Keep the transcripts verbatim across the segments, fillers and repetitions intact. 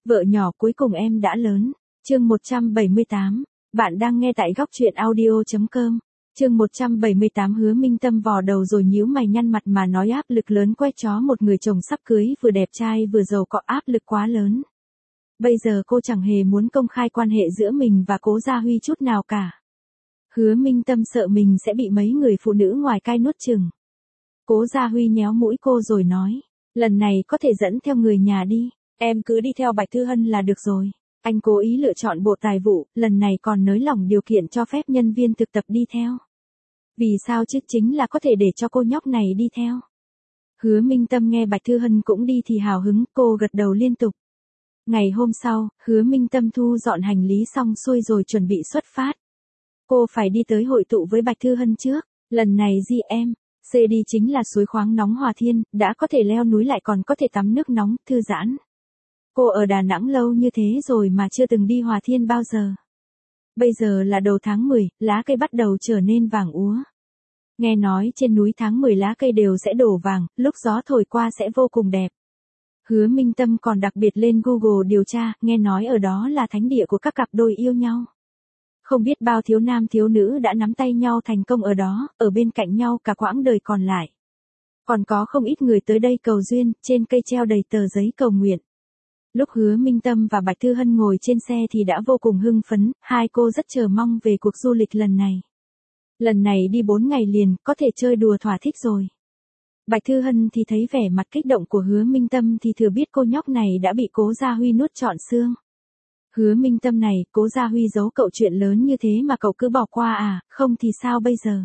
Vợ nhỏ cuối cùng em đã lớn. Chương một trăm bảy mươi tám. Bạn đang nghe tại góc truyện audio chấm com. Chương một trăm bảy mươi tám. Hứa Minh Tâm vò đầu rồi nhíu mày nhăn mặt mà nói áp lực lớn que chó một người chồng sắp cưới vừa đẹp trai vừa giàu có áp lực quá lớn. Bây giờ cô chẳng hề muốn công khai quan hệ giữa mình và Cố Gia Huy chút nào cả. Hứa Minh Tâm sợ mình sẽ bị mấy người phụ nữ ngoài cai nuốt chửng. Cố Gia Huy nhéo mũi cô rồi nói, lần này có thể dẫn theo người nhà đi, em cứ đi theo Bạch Thư Hân là được rồi. Anh cố ý lựa chọn bộ tài vụ, lần này còn nới lỏng điều kiện cho phép nhân viên thực tập đi theo. Vì sao chứ, chính là có thể để cho cô nhóc này đi theo. Hứa Minh Tâm nghe Bạch Thư Hân cũng đi thì hào hứng, cô gật đầu liên tục. Ngày hôm sau, Hứa Minh Tâm thu dọn hành lý xong xuôi rồi chuẩn bị xuất phát. Cô phải đi tới hội tụ với Bạch Thư Hân trước, lần này gì em, xê đi chính là suối khoáng nóng Hòa Thiên, đã có thể leo núi lại còn có thể tắm nước nóng, thư giãn. Cô ở Đà Nẵng lâu như thế rồi mà chưa từng đi Hòa Thiên bao giờ. Bây giờ là đầu tháng mười, lá cây bắt đầu trở nên vàng úa. Nghe nói trên núi tháng mười lá cây đều sẽ đổ vàng, lúc gió thổi qua sẽ vô cùng đẹp. Hứa Minh Tâm còn đặc biệt lên Google điều tra, nghe nói ở đó là thánh địa của các cặp đôi yêu nhau. Không biết bao thiếu nam thiếu nữ đã nắm tay nhau thành công ở đó, ở bên cạnh nhau cả quãng đời còn lại. Còn có không ít người tới đây cầu duyên, trên cây treo đầy tờ giấy cầu nguyện. Lúc Hứa Minh Tâm và Bạch Thư Hân ngồi trên xe thì đã vô cùng hưng phấn, hai cô rất chờ mong về cuộc du lịch lần này. Lần này đi bốn ngày liền, có thể chơi đùa thỏa thích rồi. Bạch Thư Hân thì thấy vẻ mặt kích động của Hứa Minh Tâm thì thừa biết cô nhóc này đã bị Cố Gia Huy nuốt trọn xương. Hứa Minh Tâm này, Cố Gia Huy giấu cậu chuyện lớn như thế mà cậu cứ bỏ qua à, không thì sao bây giờ?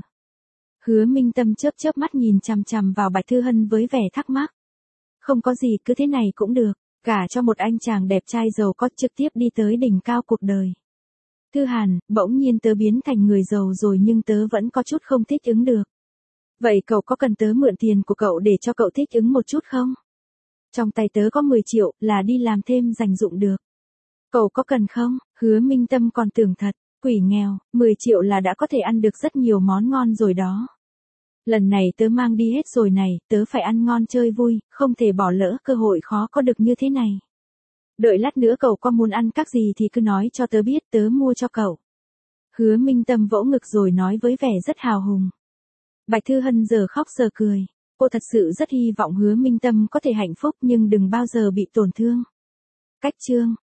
Hứa Minh Tâm chớp chớp mắt nhìn chằm chằm vào Bạch Thư Hân với vẻ thắc mắc. Không có gì, cứ thế này cũng được, cả cho một anh chàng đẹp trai giàu có trực tiếp đi tới đỉnh cao cuộc đời. Thư Hàn, bỗng nhiên tớ biến thành người giàu rồi nhưng tớ vẫn có chút không thích ứng được. Vậy cậu có cần tớ mượn tiền của cậu để cho cậu thích ứng một chút không? Trong tay tớ có mười triệu, là đi làm thêm dành dụng được. Cậu có cần không? Hứa Minh Tâm còn tưởng thật, quỷ nghèo, mười triệu là đã có thể ăn được rất nhiều món ngon rồi đó. Lần này tớ mang đi hết rồi này, tớ phải ăn ngon chơi vui, không thể bỏ lỡ cơ hội khó có được như thế này. Đợi lát nữa cậu có muốn ăn các gì thì cứ nói cho tớ biết, tớ mua cho cậu. Hứa Minh Tâm vỗ ngực rồi nói với vẻ rất hào hùng. Bạch Thư Hân giờ khóc giờ cười, cô thật sự rất hy vọng Hứa Minh Tâm có thể hạnh phúc nhưng đừng bao giờ bị tổn thương. Cách chương